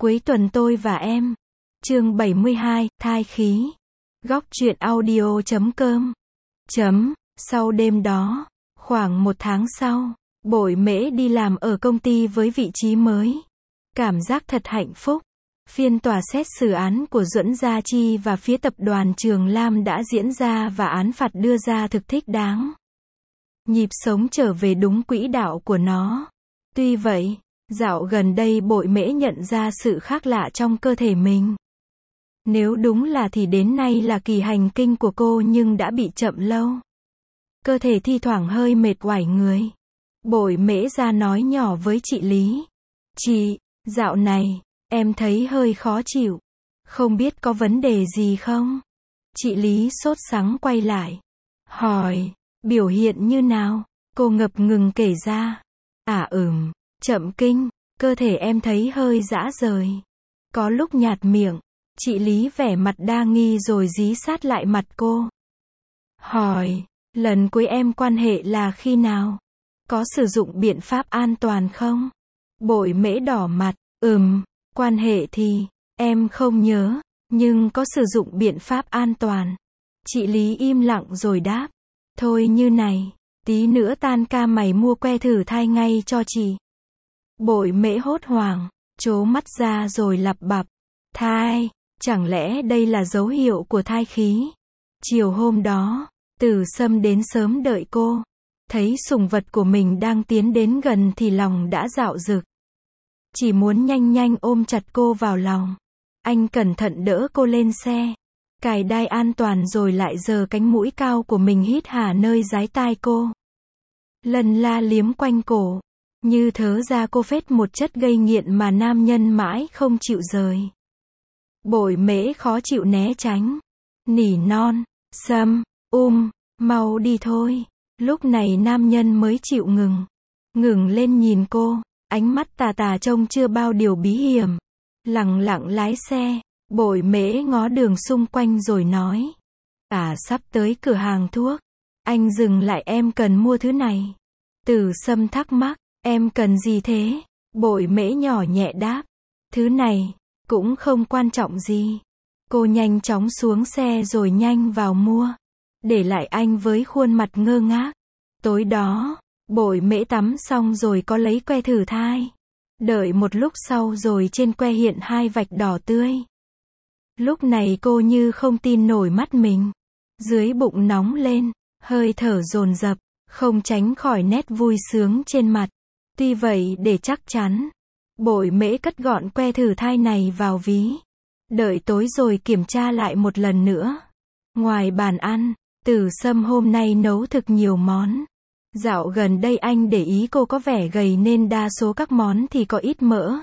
Cuối tuần tôi và em. Chương 72, thai khí. Góc truyện audio.com. Sau đêm đó, khoảng 1 tháng sau, Bội Mễ đi làm ở công ty với vị trí mới. Cảm giác thật hạnh phúc. Phiên tòa xét xử án của Duẫn Gia Chi và phía tập đoàn Trường Lam đã diễn ra và án phạt đưa ra thực thích đáng. Nhịp sống trở về đúng quỹ đạo của nó. Tuy vậy, dạo gần đây Bội Mễ nhận ra sự khác lạ trong cơ thể mình. Nếu đúng là thì đến nay là kỳ hành kinh của cô nhưng đã bị chậm lâu. Cơ thể thi thoảng hơi mệt oải người. Bội Mễ ra nói nhỏ với chị Lý. Chị, dạo này, em thấy hơi khó chịu. Không biết có vấn đề gì không? Chị Lý sốt sắng quay lại. Hỏi, biểu hiện như nào? Cô ngập ngừng kể ra. Chậm kinh, cơ thể em thấy hơi rã rời. Có lúc nhạt miệng. Chị Lý vẻ mặt đa nghi rồi dí sát lại mặt cô. Hỏi, lần cuối em quan hệ là khi nào? Có sử dụng biện pháp an toàn không? Bội Mễ đỏ mặt, quan hệ thì, em không nhớ, nhưng có sử dụng biện pháp an toàn. Chị Lý im lặng rồi đáp. Thôi như này, tí nữa tan ca mày mua que thử thai ngay cho chị. Bội Mễ hốt hoảng, trố mắt ra rồi lặp bặp. Thai, chẳng lẽ đây là dấu hiệu của thai khí? Chiều hôm đó, Tử Sâm đến sớm đợi cô. Thấy sủng vật của mình đang tiến đến gần thì lòng đã dạo dực. Chỉ muốn nhanh nhanh ôm chặt cô vào lòng. Anh cẩn thận đỡ cô lên xe. Cài đai an toàn rồi lại giơ cánh mũi cao của mình hít hà nơi dái tai cô. Lần la liếm quanh cổ. Như thớ ra cô phết một chất gây nghiện mà nam nhân mãi không chịu rời. Bội Mễ khó chịu né tránh. Nỉ non, Sâm, mau đi thôi. Lúc này nam nhân mới chịu ngừng lên nhìn cô, ánh mắt tà tà trông chưa bao điều bí hiểm. Lẳng lặng lái xe, Bội Mễ ngó đường xung quanh rồi nói. Sắp tới cửa hàng thuốc. Anh dừng lại, em cần mua thứ này. Tử Sâm thắc mắc, em cần gì thế? Bội Mễ nhỏ nhẹ đáp. Thứ này, cũng không quan trọng gì. Cô nhanh chóng xuống xe rồi nhanh vào mua. Để lại anh với khuôn mặt ngơ ngác. Tối đó, Bội Mễ tắm xong rồi có lấy que thử thai. Đợi một lúc sau rồi trên que hiện 2 vạch đỏ tươi. Lúc này cô như không tin nổi mắt mình. Dưới bụng nóng lên, hơi thở dồn dập, không tránh khỏi nét vui sướng trên mặt. Tuy vậy để chắc chắn, Bội Mễ cất gọn que thử thai này vào ví. Đợi tối rồi kiểm tra lại một lần nữa. Ngoài bàn ăn, Tử Sâm hôm nay nấu thực nhiều món. Dạo gần đây anh để ý cô có vẻ gầy nên đa số các món thì có ít mỡ.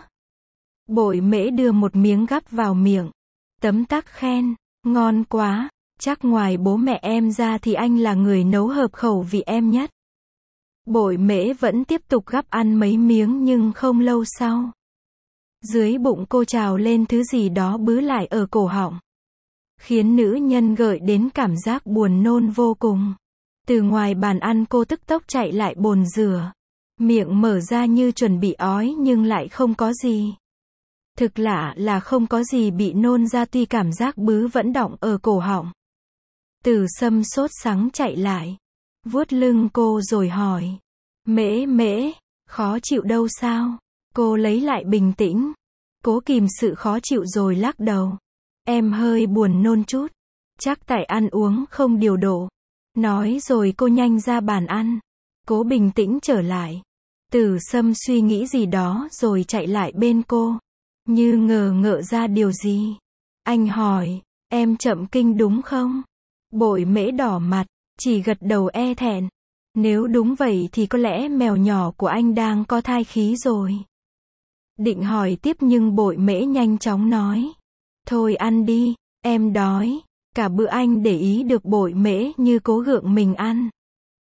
Bội Mễ đưa một miếng gắp vào miệng. Tấm tắc khen, ngon quá, chắc ngoài bố mẹ em ra thì anh là người nấu hợp khẩu vị em nhất. Bội Mễ vẫn tiếp tục gắp ăn mấy miếng nhưng không lâu sau. Dưới bụng cô trào lên thứ gì đó bứ lại ở cổ họng. Khiến nữ nhân gợi đến cảm giác buồn nôn vô cùng. Từ ngoài bàn ăn cô tức tốc chạy lại bồn rửa. Miệng mở ra như chuẩn bị ói nhưng lại không có gì. Thực lạ là không có gì bị nôn ra tuy cảm giác bứ vẫn đọng ở cổ họng. Tử Sâm sốt sắng chạy lại. Vuốt lưng cô rồi hỏi. Mễ, khó chịu đâu sao? Cô lấy lại bình tĩnh. Cố kìm sự khó chịu rồi lắc đầu. Em hơi buồn nôn chút. Chắc tại ăn uống không điều độ. Nói rồi cô nhanh ra bàn ăn. Cố bình tĩnh trở lại. Tử Sâm suy nghĩ gì đó rồi chạy lại bên cô. Như ngờ ngợ ra điều gì. Anh hỏi, em chậm kinh đúng không? Bội Mễ đỏ mặt, chỉ gật đầu e thẹn. Nếu đúng vậy thì có lẽ mèo nhỏ của anh đang có thai khí rồi. Định hỏi tiếp nhưng Bội Mễ nhanh chóng nói. Thôi ăn đi, em đói. Cả bữa anh để ý được Bội Mễ như cố gượng mình ăn.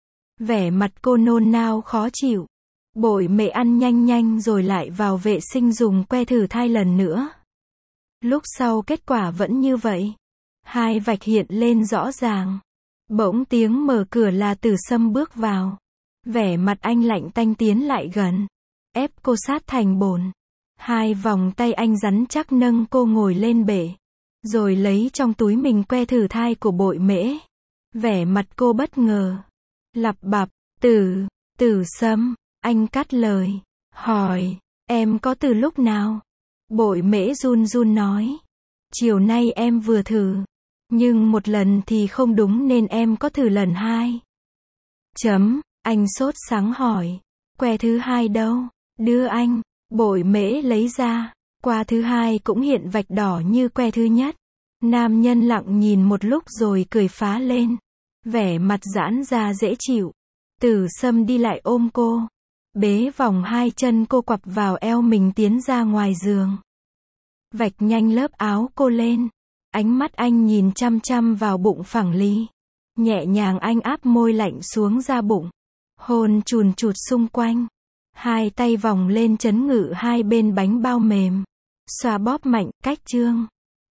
Vẻ mặt cô nôn nao khó chịu. Bội Mễ ăn nhanh rồi lại vào vệ sinh dùng que thử thai lần nữa. Lúc sau kết quả vẫn như vậy. 2 vạch hiện lên rõ ràng. Bỗng tiếng mở cửa là Tử Sâm bước vào. Vẻ mặt anh lạnh tanh tiến lại gần. Ép cô sát thành bồn. Hai vòng tay anh rắn chắc nâng cô ngồi lên bệ. Rồi lấy trong túi mình que thử thai của Bội Mễ. Vẻ mặt cô bất ngờ. Lặp bặp, Tử Sâm, anh cắt lời. Hỏi, em có từ lúc nào? Bội Mễ run run nói. Chiều nay em vừa thử. Nhưng một lần thì không đúng nên em có thử lần hai. Anh sốt sắng hỏi. Que thứ hai đâu? Đưa anh. Bội Mễ lấy ra. Qua thứ hai cũng hiện vạch đỏ như que thứ nhất. Nam nhân lặng nhìn một lúc rồi cười phá lên. Vẻ mặt giãn ra dễ chịu. Tử Sâm đi lại ôm cô. Bế vòng hai chân cô quặp vào eo mình tiến ra ngoài giường. Vạch nhanh lớp áo cô lên. Ánh mắt anh nhìn chăm chăm vào bụng phẳng lì. Nhẹ nhàng anh áp môi lạnh xuống da bụng. Hôn chùn chụt xung quanh. Hai tay vòng lên trấn ngự hai bên bánh bao mềm. Xoa bóp mạnh, cách chương.